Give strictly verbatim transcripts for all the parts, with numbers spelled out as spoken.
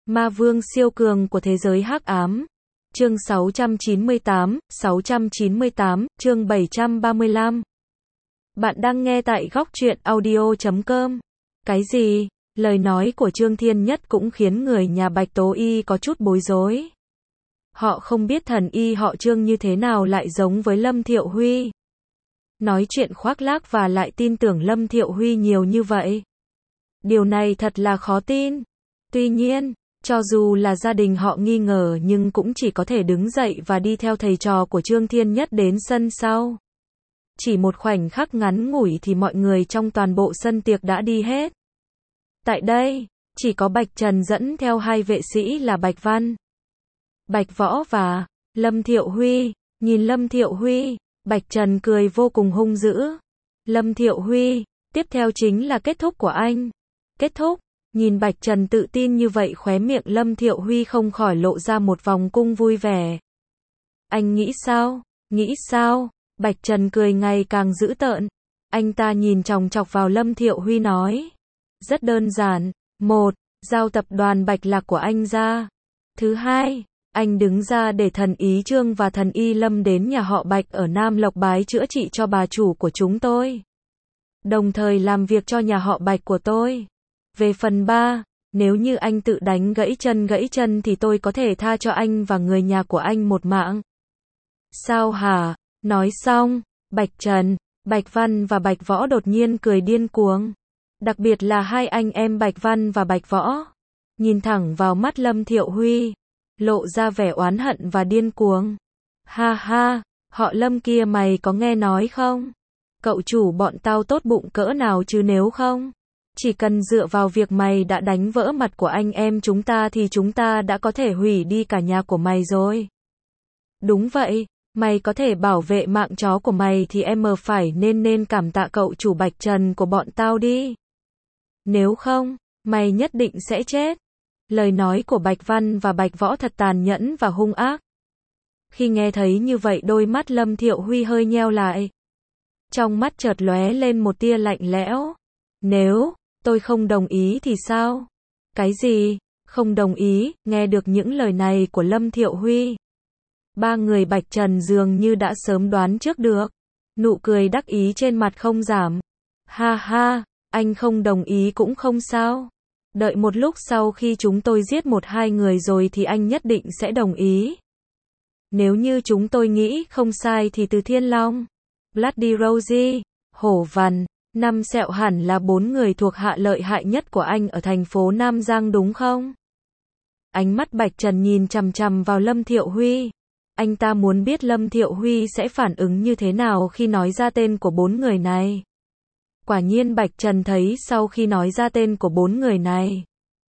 Ma vương siêu cường của thế giới hắc ám. Chương sáu trăm chín mươi tám, sáu trăm chín mươi tám, chương bảy trăm ba mươi lăm. Bạn đang nghe tại góc truyện audio chấm com. Cái gì? Lời nói của Trương Thiên Nhất cũng khiến người nhà Bạch Tố Y có chút bối rối. Họ không biết thần y họ Trương như thế nào lại giống với Lâm Thiệu Huy. Nói chuyện khoác lác và lại tin tưởng Lâm Thiệu Huy nhiều như vậy. Điều này thật là khó tin. Tuy nhiên, cho dù là gia đình họ nghi ngờ nhưng cũng chỉ có thể đứng dậy và đi theo thầy trò của Trương Thiên Nhất đến sân sau. Chỉ một khoảnh khắc ngắn ngủi thì mọi người trong toàn bộ sân tiệc đã đi hết. Tại đây, chỉ có Bạch Trần dẫn theo hai vệ sĩ là Bạch Văn, Bạch Võ và Lâm Thiệu Huy. Nhìn Lâm Thiệu Huy, Bạch Trần cười vô cùng hung dữ. Lâm Thiệu Huy, tiếp theo chính là kết thúc của anh. Kết thúc? Nhìn Bạch Trần tự tin như vậy, khóe miệng Lâm Thiệu Huy không khỏi lộ ra một vòng cung vui vẻ. Anh nghĩ sao? Nghĩ sao? Bạch Trần cười ngày càng dữ tợn. Anh ta nhìn chòng chọc vào Lâm Thiệu Huy nói. Rất đơn giản. Một, giao tập đoàn Bạch Lạc của anh ra. Thứ hai, anh đứng ra để thần ý Trương và thần y Lâm đến nhà họ Bạch ở Nam Lộc bái chữa trị cho bà chủ của chúng tôi. Đồng thời làm việc cho nhà họ Bạch của tôi. Về phần ba, nếu như anh tự đánh gãy chân gãy chân thì tôi có thể tha cho anh và người nhà của anh một mạng. Sao hả? Nói xong, Bạch Trần, Bạch Văn và Bạch Võ đột nhiên cười điên cuồng. Đặc biệt là hai anh em Bạch Văn và Bạch Võ. Nhìn thẳng vào mắt Lâm Thiệu Huy, lộ ra vẻ oán hận và điên cuồng. Ha ha, họ Lâm kia mày có nghe nói không? Cậu chủ bọn tao tốt bụng cỡ nào chứ nếu không? Chỉ cần dựa vào việc mày đã đánh vỡ mặt của anh em chúng ta thì chúng ta đã có thể hủy đi cả nhà của mày rồi. Đúng vậy, mày có thể bảo vệ mạng chó của mày thì em phải nên nên cảm tạ cậu chủ Bạch Trần của bọn tao đi. Nếu không, mày nhất định sẽ chết. Lời nói của Bạch Văn và Bạch Võ thật tàn nhẫn và hung ác. Khi nghe thấy như vậy, đôi mắt Lâm Thiệu Huy hơi nheo lại. Trong mắt chợt lóe lên một tia lạnh lẽo. Nếu tôi không đồng ý thì sao? Cái gì? Không đồng ý? Nghe được những lời này của Lâm Thiệu Huy, ba người Bạch Trần dường như đã sớm đoán trước được. Nụ cười đắc ý trên mặt không giảm. Ha ha, anh không đồng ý cũng không sao. Đợi một lúc sau khi chúng tôi giết một hai người rồi thì anh nhất định sẽ đồng ý. Nếu như chúng tôi nghĩ không sai thì từ Thiên Long, Bloody Rosie, Hổ Vằn, Năm Sẹo hẳn là bốn người thuộc hạ lợi hại nhất của anh ở thành phố Nam Giang đúng không? Ánh mắt Bạch Trần nhìn chằm chằm vào Lâm Thiệu Huy. Anh ta muốn biết Lâm Thiệu Huy sẽ phản ứng như thế nào khi nói ra tên của bốn người này. Quả nhiên Bạch Trần thấy sau khi nói ra tên của bốn người này,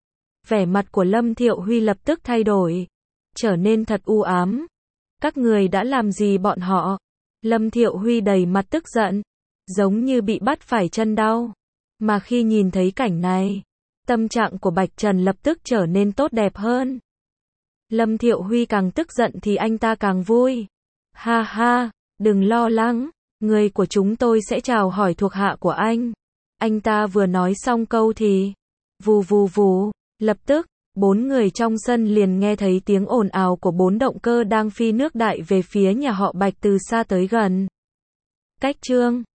vẻ mặt của Lâm Thiệu Huy lập tức thay đổi, trở nên thật u ám. Các người đã làm gì bọn họ? Lâm Thiệu Huy đầy mặt tức giận, giống như bị bắt phải chân đau. Mà khi nhìn thấy cảnh này, tâm trạng của Bạch Trần lập tức trở nên tốt đẹp hơn. Lâm Thiệu Huy càng tức giận thì anh ta càng vui. Ha ha, đừng lo lắng, người của chúng tôi sẽ chào hỏi thuộc hạ của anh. Anh ta vừa nói xong câu thì, vù vù vù, lập tức, bốn người trong sân liền nghe thấy tiếng ồn ào của bốn động cơ đang phi nước đại về phía nhà họ Bạch từ xa tới gần. Cách Trương,